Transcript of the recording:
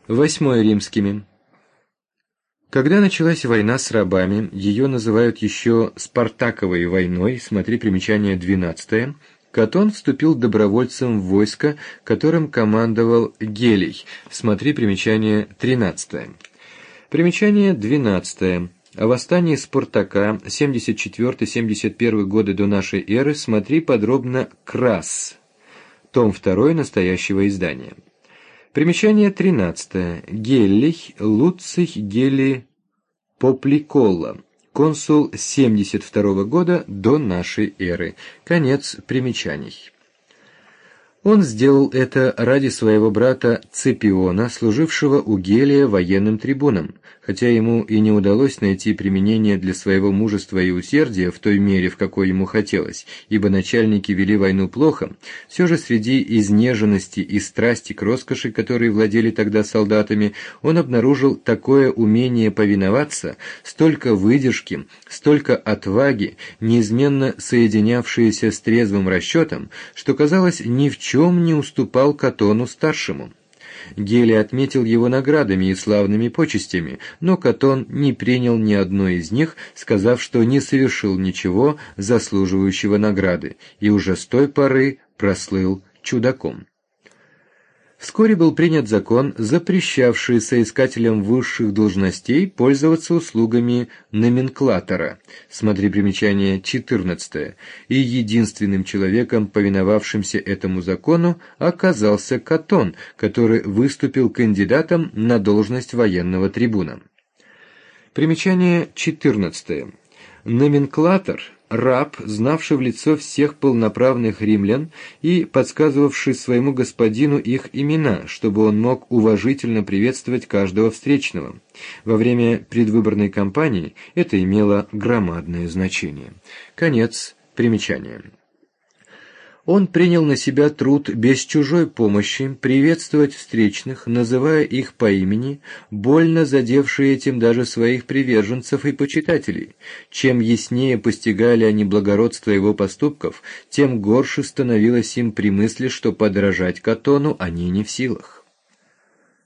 8 римскими. Когда началась война с рабами, ее называют еще Спартаковой войной, смотри примечание 12, Катон вступил добровольцем в войско, которым командовал Гелий, смотри примечание 13. Примечание 12. О восстании Спартака 74-71 годы до нашей эры смотри подробно Крас, том 2 настоящего издания. Примечание 13. Геллий Луций Гелий Попликолла, консул 72 года до нашей эры. Конец примечаний. Он сделал это ради своего брата Цепиона, служившего у Гелия военным трибуном, хотя ему и не удалось найти применение для своего мужества и усердия в той мере, в какой ему хотелось, ибо начальники вели войну плохо, все же среди изнеженности и страсти к роскоши, которые владели тогда солдатами, он обнаружил такое умение повиноваться, столько выдержки, столько отваги, неизменно соединявшиеся с трезвым расчетом, что, казалось, ни в чем не уступал Катону-старшему. Гелий отметил его наградами и славными почестями, но Катон не принял ни одной из них, сказав, что не совершил ничего заслуживающего награды, и уже с той поры прослыл чудаком. Вскоре был принят закон, запрещавший соискателям высших должностей пользоваться услугами номенклатора, смотри примечание 14, и единственным человеком, повиновавшимся этому закону, оказался Катон, который выступил кандидатом на должность военного трибуна. Примечание 14. Номенклатор – раб, знавший в лицо всех полноправных римлян и подсказывавший своему господину их имена, чтобы он мог уважительно приветствовать каждого встречного. Во время предвыборной кампании это имело громадное значение. Конец примечания. Он принял на себя труд без чужой помощи приветствовать встречных, называя их по имени, больно задевшие этим даже своих приверженцев и почитателей. Чем яснее постигали они благородство его поступков, тем горше становилось им при мысли, что подражать Катону они не в силах.